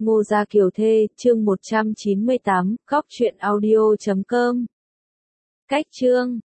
Ngô Gia Kiều Thê, chương 198, góc truyện audio.com. Cách chương